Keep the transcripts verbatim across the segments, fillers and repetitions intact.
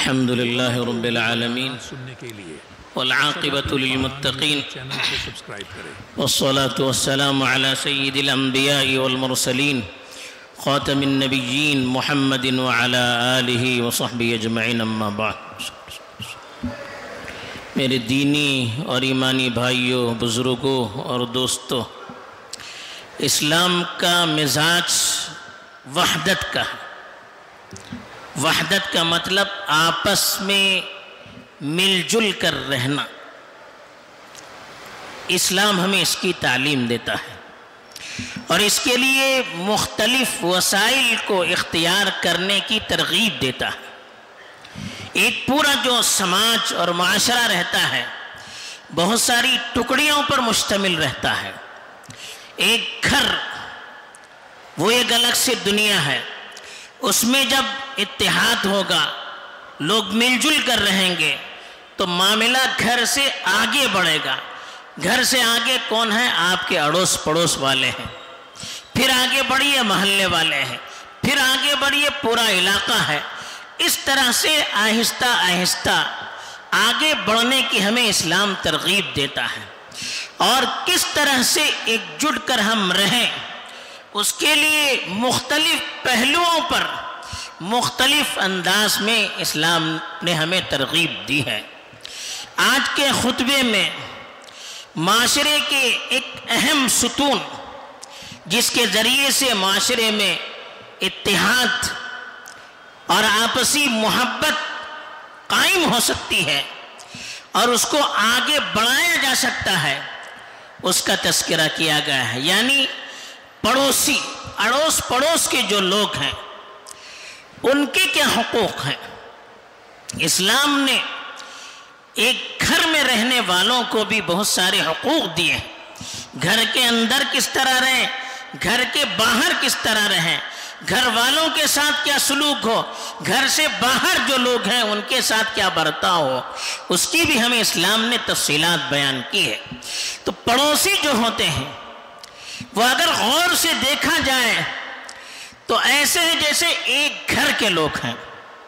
الحمد لله رب العالمين والعاقبة للمتقين والصلاة والسلام على سيد الأنبياء والمرسلين خاتم النبيين محمد وعلى آله وصحبه أجمعين أما بعد. میرے دینی اور ایمانی بھائیوں، بزرگوں اور دوستوں، اسلام کا مزاج وحدت کا ہے. وحدت کا مطلب آپس میں مل جل کر رہنا. اسلام ہمیں اس کی تعلیم دیتا ہے اور اس کے لیے مختلف وسائل کو اختیار کرنے کی ترغیب دیتا ہے. ایک پورا جو سماج اور معاشرہ رہتا ہے بہت ساری ٹکڑیوں پر مشتمل رہتا ہے. ایک گھر وہ ایک الگ سے دنیا ہے. اس میں جب اتحاد ہوگا، لوگ مل جل کر رہیں گے تو معاملہ گھر سے آگے بڑھے گا. گھر سے آگے کون ہے؟ آپ کے اڑوس پڑوس والے ہیں. پھر آگے بڑھیے محلے والے ہیں. پھر آگے بڑھیے پورا علاقہ ہے. اس طرح سے آہستہ آہستہ آگے بڑھنے کی ہمیں اسلام ترغیب دیتا ہے. اور کس طرح سے ایک جٹ کر ہم رہیں، اس کے لیے مختلف پہلوؤں پر مختلف انداز میں اسلام نے ہمیں ترغیب دی ہے. آج کے خطبے میں معاشرے کے ایک اہم ستون جس کے ذریعے سے معاشرے میں اتحاد اور آپسی محبت قائم ہو سکتی ہے اور اس کو آگے بڑھایا جا سکتا ہے، اس کا تذکرہ کیا گیا ہے. یعنی پڑوسی، اڑوس پڑوس کے جو لوگ ہیں ان کے کیا حقوق ہیں. اسلام نے ایک گھر میں رہنے والوں کو بھی بہت سارے حقوق دیے ہیں. گھر کے اندر کس طرح رہیں، گھر کے باہر کس طرح رہیں، گھر والوں کے ساتھ کیا سلوک ہو، گھر سے باہر جو لوگ ہیں ان کے ساتھ کیا برتاؤ ہو، اس کی بھی ہمیں اسلام نے تفصیلات بیان کی ہے. تو پڑوسی جو ہوتے ہیں وہ اگر غور سے دیکھا جائے تو ایسے ہیں جیسے ایک گھر کے لوگ ہیں.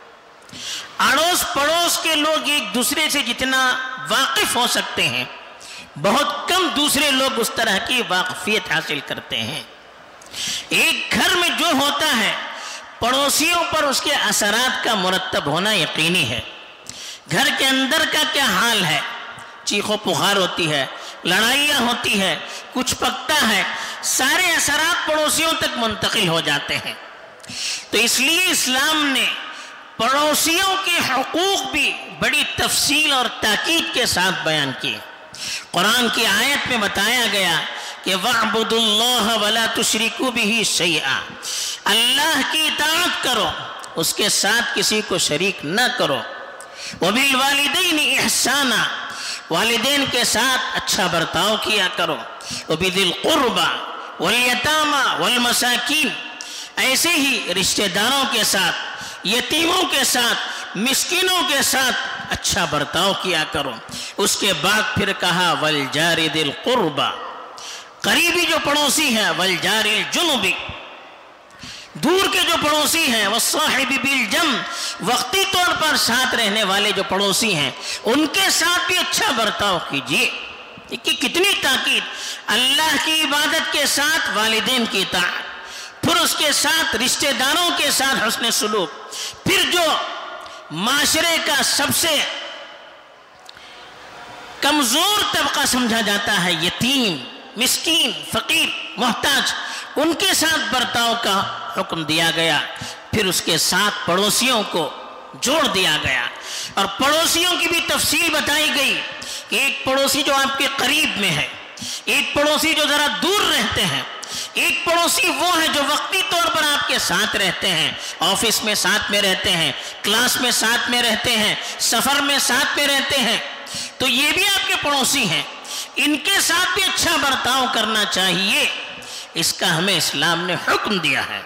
اڑوس پڑوس کے لوگ ایک دوسرے سے جتنا واقف ہو سکتے ہیں بہت کم دوسرے لوگ اس طرح کی واقفیت حاصل کرتے ہیں. ایک گھر میں جو ہوتا ہے پڑوسیوں پر اس کے اثرات کا مرتب ہونا یقینی ہے. گھر کے اندر کا کیا حال ہے، چیخ و پکار ہوتی ہے، لڑائیاں ہوتی ہے، کچھ پکتا ہے، سارے اثرات پڑوسیوں تک منتقل ہو جاتے ہیں. تو اس لیے اسلام نے پڑوسیوں کے حقوق بھی بڑی تفصیل اور تاکید کے ساتھ بیان کیے. قرآن کی آیت میں بتایا گیا کہ وَاعْبُدُوا اللَّهَ وَلَا تُشْرِكُوا بِهِ شَيْئًا، اللہ کی اطاعت کرو، اس کے ساتھ کسی کو شریک نہ کرو. وَبِالْوَالِدَيْنِ إِحْسَانًا، والدین کے ساتھ اچھا برتاؤ کیا کرو. وَبِذِي الْقُرْبَى وَالْيَتَامَى وَالْمَسَاكِينِ، ایسے ہی رشتہ داروں کے ساتھ، یتیموں کے ساتھ، مسکینوں کے ساتھ اچھا برتاؤ کیا کرو. اس کے بعد پھر کہا وَالْجَارِ ذِي الْقُرْبَى، قریبی جو پڑوسی ہیں، وَالْجَارِ الْجُنُبِ، دور کے جو پڑوسی ہیں، وَالصَّاحِبِ بِالْجَنبِ، وقتی طور پر ساتھ رہنے والے جو پڑوسی ہیں ان کے ساتھ بھی اچھا برتاؤ کیجیے. کہ کتنی تاکید، اللہ کی عبادت کے ساتھ والدین کی اطاعت، پھر اس کے ساتھ رشتہ داروں کے ساتھ حسن سلوک، پھر جو معاشرے کا سب سے کمزور طبقہ سمجھا جاتا ہے، یتیم، مسکین، فقیر، محتاج، ان کے ساتھ برتاؤ کا حکم دیا گیا. پھر اس کے ساتھ پڑوسیوں کو جوڑ دیا گیا اور پڑوسیوں کی بھی تفصیل بتائی گئی کہ ایک پڑوسی جو آپ کے قریب میں ہے، ایک پڑوسی جو ذرا دور رہتے ہیں، ایک پڑوسی وہ ہے جو وقتی طور پر آپ کے ساتھ رہتے ہیں، آفس میں ساتھ میں رہتے ہیں، کلاس میں ساتھ میں رہتے ہیں، سفر میں ساتھ میں رہتے ہیں. تو یہ بھی آپ کے پڑوسی ہیں، ان کے ساتھ بھی اچھا برتاؤ کرنا چاہیے. اس کا ہمیں اسلام نے حکم دیا ہے.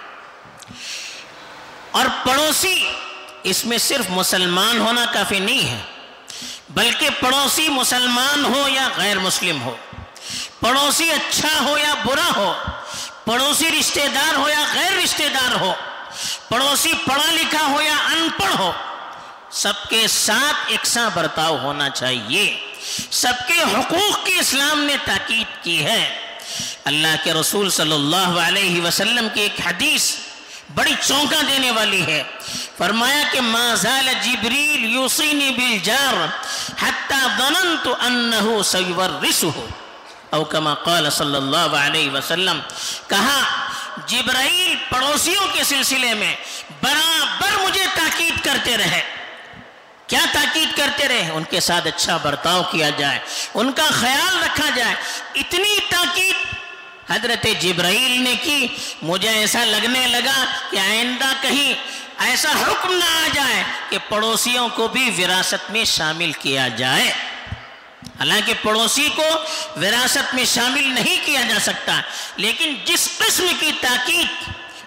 اور پڑوسی، اس میں صرف مسلمان ہونا کافی نہیں ہے، بلکہ پڑوسی مسلمان ہو یا غیر مسلم ہو، پڑوسی اچھا ہو یا برا ہو، پڑوسی رشتہ دار ہو یا غیر رشتہ دار ہو، پڑوسی پڑھا لکھا ہو یا ان پڑھ ہو، سب کے ساتھ یکساں برتاؤ ہونا چاہیے، سب کے حقوق کی اسلام نے تاکید کی ہے۔ اللہ کے رسول صلی اللہ علیہ وسلم کی ایک حدیث بڑی چونکا دینے والی ہے، فرمایا کہ ما زال جبریل یوصینی بالجار حتی ظننت انہ سیورثہ، او کما قال صلی اللہ علیہ وسلم، کہا جبرائیل پڑوسیوں کے سلسلے میں برابر مجھے تاکید کرتے رہے۔ کیا تاکید کرتے رہے؟ ان کے ساتھ اچھا برتاؤ کیا جائے، ان کا خیال رکھا جائے۔ اتنی تاکید حضرت جبرائیل نے کی، مجھے ایسا لگنے لگا کہ آئندہ کہیں ایسا حکم نہ آ جائے کہ پڑوسیوں کو بھی وراثت میں شامل کیا جائے۔ حالانکہ پڑوسی کو وراثت میں شامل نہیں کیا جا سکتا، لیکن جس قسم کی تاکید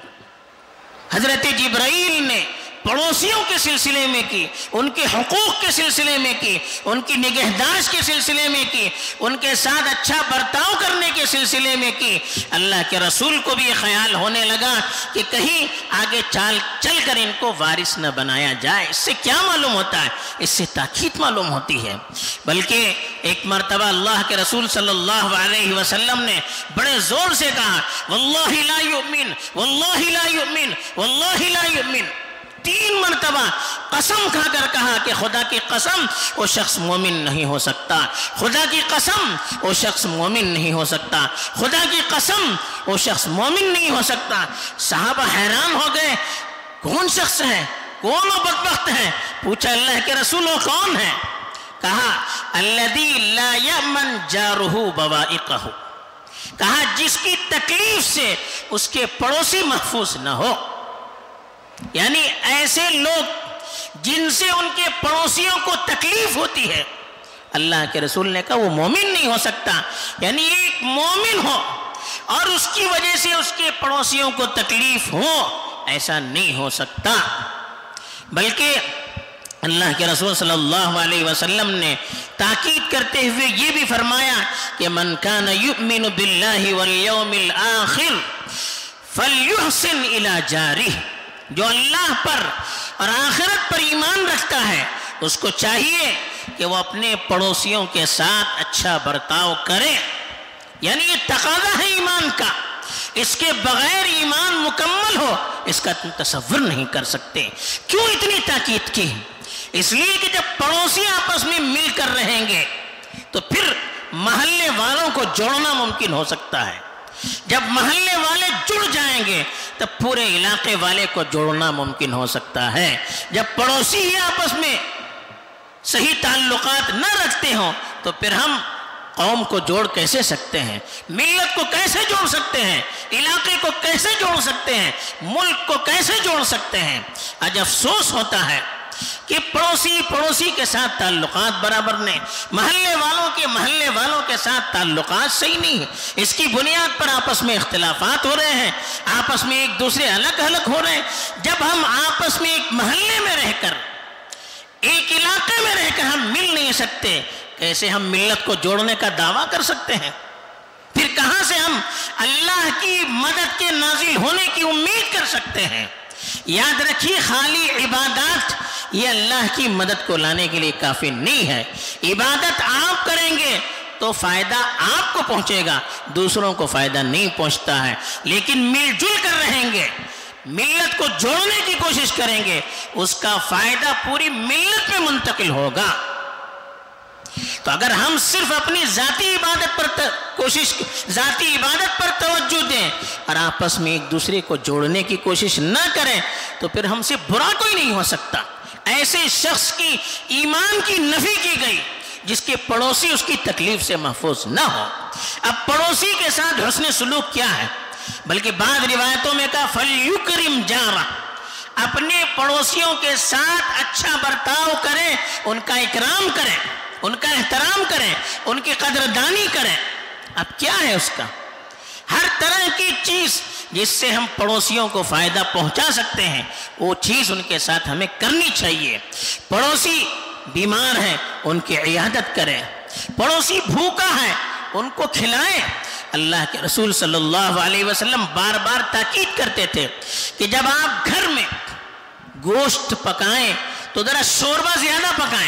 حضرت جبرائیل نے پڑوسیوں کے سلسلے میں کی، ان کے حقوق کے سلسلے میں کی، ان کی نگہداشت کے سلسلے میں کی، ان کے ساتھ اچھا برتاؤ کرنے کے سلسلے میں کی، اللہ کے رسول کو بھی یہ خیال ہونے لگا کہ کہیں آگے چال چل کر ان کو وارث نہ بنایا جائے۔ اس سے کیا معلوم ہوتا ہے؟ اس سے تاکید معلوم ہوتی ہے۔ بلکہ ایک مرتبہ اللہ کے رسول صلی اللہ علیہ وسلم نے بڑے زور سے کہا، واللہ لا یؤمن، واللہ لا یؤمن، واللہ لا یؤمن، تین مرتبہ قسم کھا کر کہا کہ خدا کی قسم وہ شخص مومن نہیں ہو سکتا، خدا کی قسم وہ شخص مومن نہیں ہو سکتا، خدا کی قسم وہ شخص مومن نہیں ہو سکتا۔ صحابہ حیران ہو گئے، کون شخص ہے، کون وہ بدبخت ہے؟ پوچھا اللہ کے رسول وہ کون ہے؟ کہا الذی لا یأمن جارہ بوائقہ، کہا جس کی تکلیف سے اس کے پڑوسی محفوظ نہ ہو۔ یعنی ایسے لوگ جن سے ان کے پڑوسیوں کو تکلیف ہوتی ہے، اللہ کے رسول نے کہا وہ مومن نہیں ہو سکتا۔ یعنی ایک مومن ہو اور اس کی وجہ سے اس کے پڑوسیوں کو تکلیف ہو، ایسا نہیں ہو سکتا۔ بلکہ اللہ کے رسول صلی اللہ علیہ وسلم نے تاکید کرتے ہوئے یہ بھی فرمایا کہ من کان یؤمن باللہ والیوم الآخر فلیحسن الی جارہ، جو اللہ پر اور آخرت پر ایمان رکھتا ہے اس کو چاہیے کہ وہ اپنے پڑوسیوں کے ساتھ اچھا برتاؤ کرے۔ یعنی یہ تقاضا ہے ایمان کا، اس کے بغیر ایمان مکمل ہو اس کا تم تصور نہیں کر سکتے۔ کیوں اتنی تاکید کی؟ اس لیے کہ جب پڑوسی آپس میں مل کر رہیں گے تو پھر محلے والوں کو جوڑنا ممکن ہو سکتا ہے۔ جب محلے والے جڑ جائیں گے تب پورے علاقے والے کو جوڑنا ممکن ہو سکتا ہے۔ جب پڑوسی ہی آپس میں صحیح تعلقات نہ رکھتے ہوں تو پھر ہم قوم کو جوڑ کیسے سکتے ہیں؟ ملت کو کیسے جوڑ سکتے ہیں؟ علاقے کو کیسے جوڑ سکتے ہیں؟ ملک کو کیسے جوڑ سکتے ہیں؟ آج افسوس ہوتا ہے کہ پڑوسی پڑوسی کے ساتھ تعلقات برابر نہیں، محلے والوں کے محلے والوں کے ساتھ تعلقات صحیح نہیں ہیں۔ اس کی بنیاد پر آپس میں اختلافات ہو رہے ہیں، آپس میں ایک دوسرے الگ الگ ہو رہے ہیں۔ جب ہم آپس میں ایک محلے میں رہ کر، ایک علاقے میں رہ کر ہم مل نہیں سکتے، کیسے ہم ملت کو جوڑنے کا دعویٰ کر سکتے ہیں؟ پھر کہاں سے ہم اللہ کی مدد کے نازل ہونے کی امید کر سکتے ہیں؟ یاد رکھیے، خالی عبادات یہ اللہ کی مدد کو لانے کے لیے کافی نہیں ہے۔ عبادت آپ کریں گے تو فائدہ آپ کو پہنچے گا، دوسروں کو فائدہ نہیں پہنچتا ہے۔ لیکن مل جل کر رہیں گے، ملت کو جوڑنے کی کوشش کریں گے، اس کا فائدہ پوری ملت میں منتقل ہوگا۔ تو اگر ہم صرف اپنی ذاتی عبادت پر کوشش ذاتی عبادت پر توجہ دیں اور آپس میں ایک دوسرے کو جوڑنے کی کوشش نہ کریں تو پھر ہم سے برا کوئی نہیں ہو سکتا۔ ایسے شخص کی ایمان کی نفی کی گئی جس کے پڑوسی اس کی تکلیف سے محفوظ نہ ہو۔ اب پڑوسی کے ساتھ حسن سلوک کیا ہے؟ بلکہ بعض روایتوں میں کہا فَلْيُكْرِمْ جَارَهُ، اپنے پڑوسیوں کے ساتھ اچھا برتاؤ کریں، ان کا اکرام کریں، ان کا احترام کریں، ان کی قدردانی کریں۔ اب کیا ہے اس کا؟ ہر طرح کی چیز جس سے ہم پڑوسیوں کو فائدہ پہنچا سکتے ہیں وہ چیز ان کے ساتھ ہمیں کرنی چاہیے۔ پڑوسی بیمار ہیں ان کی عیادت کریں، پڑوسی بھوکا ہے ان کو کھلائیں۔ اللہ کے رسول صلی اللہ علیہ وسلم بار بار تاکید کرتے تھے کہ جب آپ گھر میں گوشت پکائیں تو ذرا شوربہ زیادہ پکائیں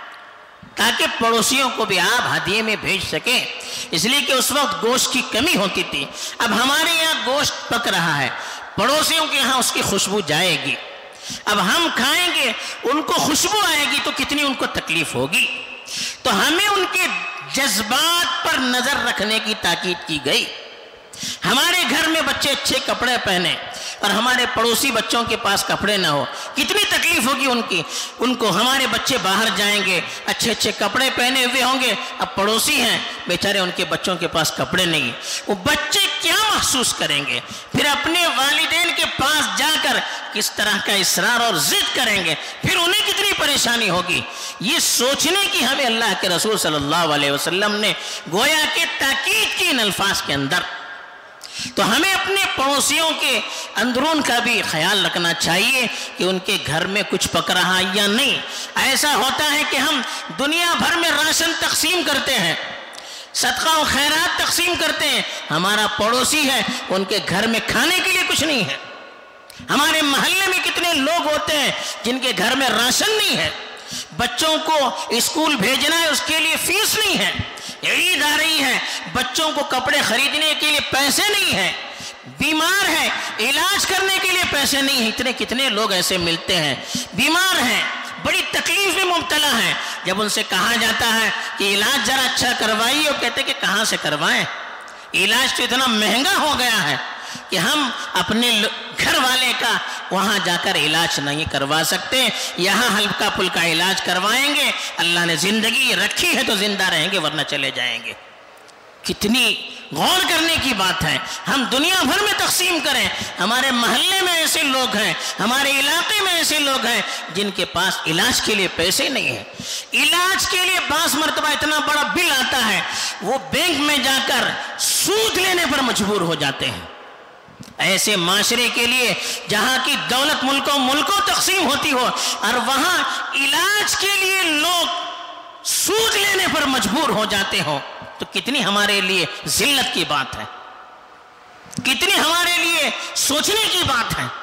تاکہ پڑوسیوں کو بھی آپ ہدیے میں بھیج سکیں، اس لیے کہ اس وقت گوشت کی کمی ہوتی تھی۔ اب ہمارے یہاں گوشت پک رہا ہے، پڑوسیوں کے یہاں اس کی خوشبو جائے گی، اب ہم کھائیں گے، ان کو خوشبو آئے گی تو کتنی ان کو تکلیف ہوگی۔ تو ہمیں ان کے جذبات پر نظر رکھنے کی تاکید کی گئی۔ ہمارے گھر میں بچے اچھے کپڑے پہنے اور ہمارے پڑوسی بچوں کے پاس کپڑے نہ ہو، کتنی تکلیف ہوگی ان کی۔ ان کو ہمارے بچے باہر جائیں گے، اچھے اچھے کپڑے پہنے ہوئے ہوں گے، اب پڑوسی ہیں بیچارے، ان کے بچوں کے پاس کپڑے نہیں، وہ بچے کیا محسوس کریں گے؟ پھر اپنے والدین کے پاس جا کر کس طرح کا اصرار اور ضد کریں گے، پھر انہیں کتنی پریشانی ہوگی۔ یہ سوچنے کی ہمیں اللہ کے رسول صلی اللہ علیہ وسلم نے گویا کہ تاکید کی ان الفاظ کے اندر۔ تو ہمیں اپنے پڑوسیوں کے اندرون کا بھی خیال رکھنا چاہیے کہ ان کے گھر میں کچھ پک رہا یا نہیں۔ ایسا ہوتا ہے کہ ہم دنیا بھر میں راشن تقسیم کرتے ہیں، صدقہ و خیرات تقسیم کرتے ہیں، ہمارا پڑوسی ہے ان کے گھر میں کھانے کے لیے کچھ نہیں ہے۔ ہمارے محلے میں کتنے لوگ ہوتے ہیں جن کے گھر میں راشن نہیں ہے، بچوں کو اسکول بھیجنا ہے اس کے لیے فیس نہیں ہے، عید آ رہی ہے بچوں کو کپڑے خریدنے کے لیے پیسے نہیں ہیں، بیمار ہے علاج کرنے کے لیے پیسے نہیں ہیں۔ اتنے کتنے لوگ ایسے ملتے ہیں، بیمار ہیں، بڑی تکلیف میں مبتلا ہیں، جب ان سے کہا جاتا ہے کہ علاج ذرا اچھا کروائیے، وہ کہتے کہ کہاں سے کروائیں، علاج تو اتنا مہنگا ہو گیا ہے کہ ہم اپنے گھر والے کا وہاں جا کر علاج نہیں کروا سکتے، یہاں ہلکا پھلکا علاج کروائیں گے، اللہ نے زندگی رکھی ہے تو زندہ رہیں گے ورنہ چلے جائیں گے۔ کتنی غور کرنے کی بات ہے، ہم دنیا بھر میں تقسیم کریں، ہمارے محلے میں ایسے لوگ ہیں، ہمارے علاقے میں ایسے لوگ ہیں جن کے پاس علاج کے لیے پیسے نہیں ہیں، علاج کے لیے بعض مرتبہ اتنا بڑا بل آتا ہے وہ بینک میں جا کر سود لینے پر مجبور ہو جاتے ہیں۔ ایسے معاشرے کے لیے جہاں کی دولت ملکوں ملکوں تقسیم ہوتی ہو اور وہاں علاج کے لیے لوگ سود لینے پر مجبور ہو جاتے ہوں تو کتنی ہمارے لیے ذلت کی بات ہے، کتنی ہمارے لیے سوچنے کی بات ہے۔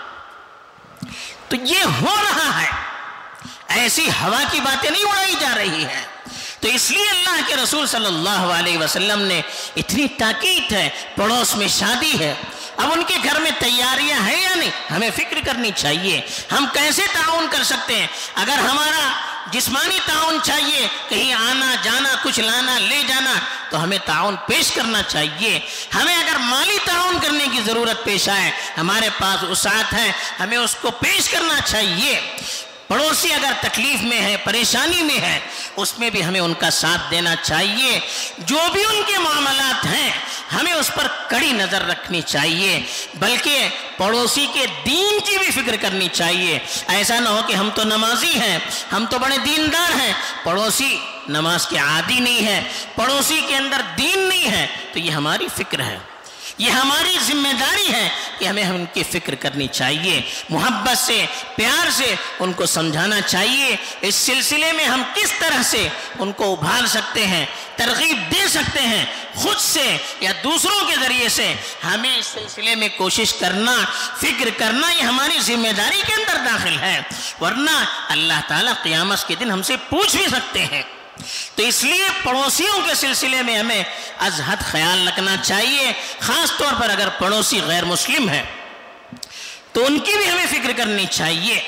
تو یہ ہو رہا ہے، ایسی ہوا کی باتیں نہیں اڑائی جا رہی ہیں۔ تو اس لیے اللہ کے رسول صلی اللہ علیہ وسلم نے اتنی تاکید ہے، پڑوس میں شادی ہے، اب ان کے گھر میں تیاریاں ہیں یا نہیں، ہمیں فکر کرنی چاہیے، ہم کیسے تعاون کر سکتے ہیں۔ اگر ہمارا جسمانی تعاون چاہیے، کہیں آنا جانا کچھ لانا لے جانا، تو ہمیں تعاون پیش کرنا چاہیے۔ ہمیں اگر مالی تعاون کرنے کی ضرورت پیش آئے، ہمارے پاس وسعت ہے، ہمیں اس کو پیش کرنا چاہیے۔ پڑوسی اگر تکلیف میں ہے، پریشانی میں ہے، اس میں بھی ہمیں ان کا ساتھ دینا چاہیے۔ جو بھی ان کے معاملات ہیں ہمیں اس پر کڑی نظر رکھنی چاہیے، بلکہ پڑوسی کے دین کی بھی فکر کرنی چاہیے۔ ایسا نہ ہو کہ ہم تو نمازی ہیں، ہم تو بڑے دیندار ہیں، پڑوسی نماز کے عادی نہیں ہے، پڑوسی کے اندر دین نہیں ہے، تو یہ ہماری فکر ہے، یہ ہماری ذمہ داری ہے کہ ہمیں ان کی فکر کرنی چاہیے، محبت سے پیار سے ان کو سمجھانا چاہیے۔ اس سلسلے میں ہم کس طرح سے ان کو ابھار سکتے ہیں، ترغیب دے سکتے ہیں، خود سے یا دوسروں کے ذریعے سے، ہمیں اس سلسلے میں کوشش کرنا، فکر کرنا، یہ ہماری ذمہ داری کے اندر داخل ہے، ورنہ اللہ تعالیٰ قیامت کے دن ہم سے پوچھ بھی سکتے ہیں۔ تو اس لیے پڑوسیوں کے سلسلے میں ہمیں از حد خیال رکھنا چاہیے، خاص طور پر اگر پڑوسی غیر مسلم ہے تو ان کی بھی ہمیں فکر کرنی چاہیے۔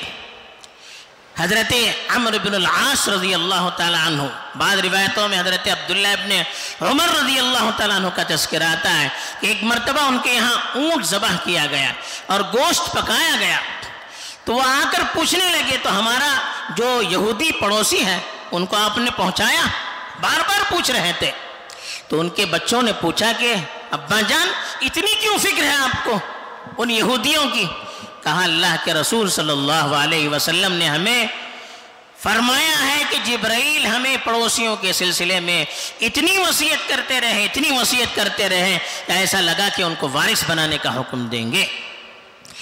حضرت عمرو بن العاص رضی اللہ تعالیٰ عنہ، بعض روایتوں میں حضرت عبداللہ ابن عمر رضی اللہ تعالیٰ عنہ کا تذکرہ آتا ہے کہ ایک مرتبہ ان کے یہاں اونٹ ذبح کیا گیا اور گوشت پکایا گیا، تو وہ آ کر پوچھنے لگے، تو ہمارا جو یہودی پڑوسی ہے ان کو آپ نے پہنچایا؟ بار بار پوچھ رہے تھے۔ تو ان کے بچوں نے پوچھا کہ ابا جان اتنی کیوں فکر ہے آپ کو ان یہودیوں کی؟ کہا اللہ کے رسول صلی اللہ علیہ وسلم نے ہمیں فرمایا ہے کہ جبرائیل ہمیں پڑوسیوں کے سلسلے میں اتنی وصیت کرتے رہے، اتنی وصیت کرتے رہے کہ ایسا لگا کہ ان کو وارث بنانے کا حکم دیں گے۔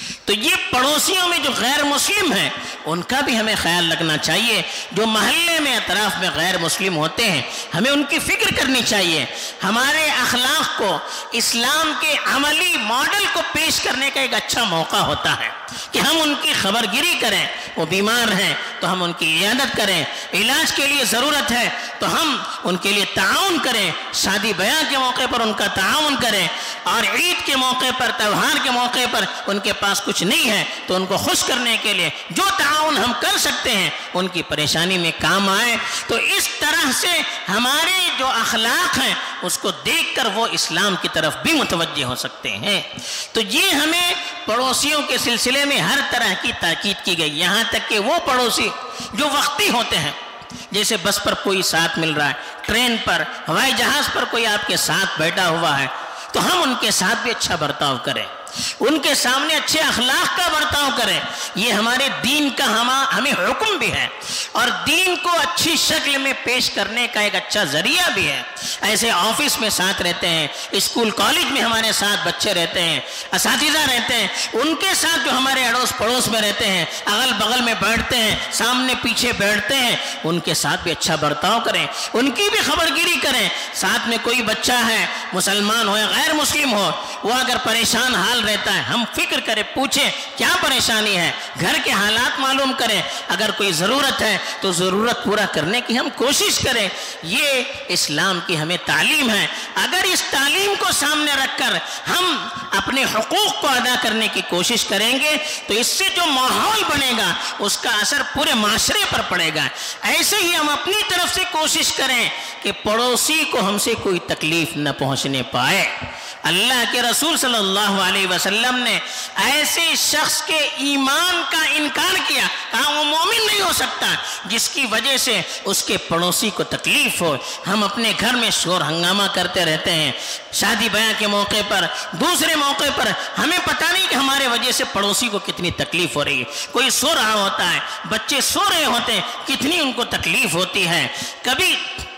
تو یہ پڑوسیوں میں جو غیر مسلم ہیں ان کا بھی ہمیں خیال رکھنا چاہیے. جو محلے میں اطراف میں غیر مسلم ہوتے ہیں ہمیں ان کی فکر کرنی چاہیے. ہمارے اخلاق کو اسلام کے عملی ماڈل کو پیش کرنے کا ایک اچھا موقع ہوتا ہے کہ ہم ان کی خبر گیری کریں. وہ بیمار ہیں تو ہم ان کی عیادت کریں, علاج کے لیے ضرورت ہے تو ہم ان کے لیے تعاون کریں, شادی بیاہ کے موقع پر ان کا تعاون کریں, اور عید کے موقع پر تہوار کے موقع پر ان کے پاس کچھ نہیں ہے تو ان کو خوش کرنے کے لیے جو تعاون ہم کر سکتے ہیں ان کی پریشانی میں کام آئے. تو اس طرح سے ہمارے جو اخلاق ہیں اس کو دیکھ کر وہ اسلام کی طرف بھی متوجہ ہو سکتے ہیں. تو یہ ہمیں پڑوسیوں کے سلسلے میں ہر طرح کی تاکید کی گئی, یہاں تک کہ وہ پڑوسی جو وقتی ہوتے ہیں, جیسے بس پر کوئی ساتھ مل رہا ہے, ٹرین پر, ہوائی جہاز پر کوئی آپ کے ساتھ بیٹھا ہوا ہے, تو ہم ان کے ساتھ بھی اچھا برتاؤ کریں, ان کے سامنے اچھے اخلاق کا برتاؤ کریں. یہ ہمارے دین کا ہمیں حکم بھی ہے اور دین کو اچھی شکل میں پیش کرنے کا ایک اچھا ذریعہ بھی ہے. ایسے آفس میں ساتھ رہتے ہیں, اسکول کالج میں ہمارے ساتھ بچے رہتے ہیں, اساتذہ رہتے ہیں, ان کے ساتھ جو ہمارے اڑوس پڑوس میں رہتے ہیں, اگل بغل میں بیٹھتے ہیں, سامنے پیچھے بیٹھتے ہیں, ان کے ساتھ بھی اچھا برتاؤ کریں, ان کی بھی خبر گیری کریں. ساتھ میں کوئی بچہ ہے, مسلمان ہو یا غیر مسلم ہو, وہ اگر پریشان حال رہتا ہے ہم فکر کریں, پوچھیں کیا پریشانی ہے, گھر کے حالات معلوم کریں, اگر کوئی ضرورت ہے تو ضرورت پورا کرنے کی ہم کوشش کریں. یہ اسلام کی ہمیں تعلیم ہے. اگر اس تعلیم کو سامنے رکھ کر ہم اپنے حقوق کو ادا کرنے کی کوشش کریں گے تو اس سے جو ماحول بنے گا اس کا اثر پورے معاشرے پر پڑے گا. ایسے ہی ہم اپنی طرف سے کوشش کریں کہ پڑوسی کو ہم سے کوئی تکلیف نہ پہنچنے پائے. اللہ کے رسول صلی اللہ علیہ وسلم نے ایسے شخص کے ایمان کا انکار کیا, کہا وہ مومن نہیں ہو سکتا جس کی وجہ سے اس کے پڑوسی کو تکلیف ہو. ہم اپنے گھر میں شور ہنگامہ کرتے رہتے ہیں, شادی بیاہ کے موقع پر, دوسرے موقع پر, ہمیں پتہ نہیں کہ ہمارے وجہ سے پڑوسی کو کتنی تکلیف ہو رہی ہے. کوئی سو رہا ہوتا ہے, بچے سو رہے ہوتے ہیں, کتنی ان کو تکلیف ہوتی ہے. کبھی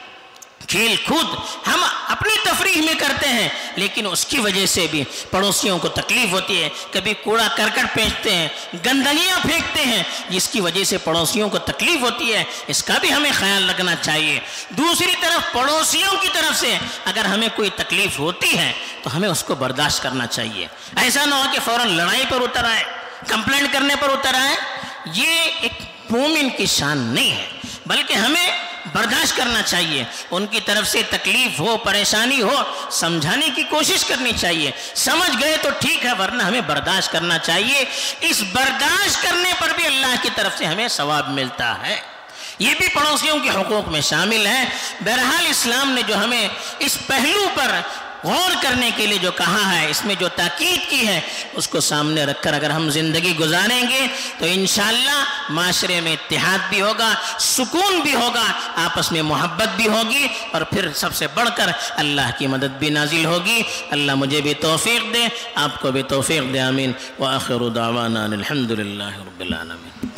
کھیل کود ہم اپنی تفریح میں کرتے ہیں لیکن اس کی وجہ سے بھی پڑوسیوں کو تکلیف ہوتی ہے. کبھی کوڑا کرکٹ پھینکتے ہیں, گندگیاں پھینکتے ہیں جس کی وجہ سے پڑوسیوں کو تکلیف ہوتی ہے, اس کا بھی ہمیں خیال رکھنا چاہیے. دوسری طرف پڑوسیوں کی طرف سے اگر ہمیں کوئی تکلیف ہوتی ہے تو ہمیں اس کو برداشت کرنا چاہیے. ایسا نہ ہو کہ فوراً لڑائی پر اتر آئے, کمپلینٹ کرنے پر اتر آئے. یہ ایک مومن کی شان نہیں ہے, بلکہ ہمیں برداشت کرنا چاہیے. ان کی طرف سے تکلیف ہو, پریشانی ہو, سمجھانے کی کوشش کرنی چاہیے. سمجھ گئے تو ٹھیک ہے, ورنہ ہمیں برداشت کرنا چاہیے. اس برداشت کرنے پر بھی اللہ کی طرف سے ہمیں ثواب ملتا ہے. یہ بھی پڑوسیوں کے حقوق میں شامل ہے. بہرحال اسلام نے جو ہمیں اس پہلو پر غور کرنے کے لیے جو کہا ہے, اس میں جو تاکید کی ہے, اس کو سامنے رکھ کر اگر ہم زندگی گزاریں گے تو انشاءاللہ معاشرے میں اتحاد بھی ہوگا, سکون بھی ہوگا, آپس میں محبت بھی ہوگی, اور پھر سب سے بڑھ کر اللہ کی مدد بھی نازل ہوگی. اللہ مجھے بھی توفیق دے, آپ کو بھی توفیق دے. آمین. وآخر دعوانا الحمدللہ رب العالمین.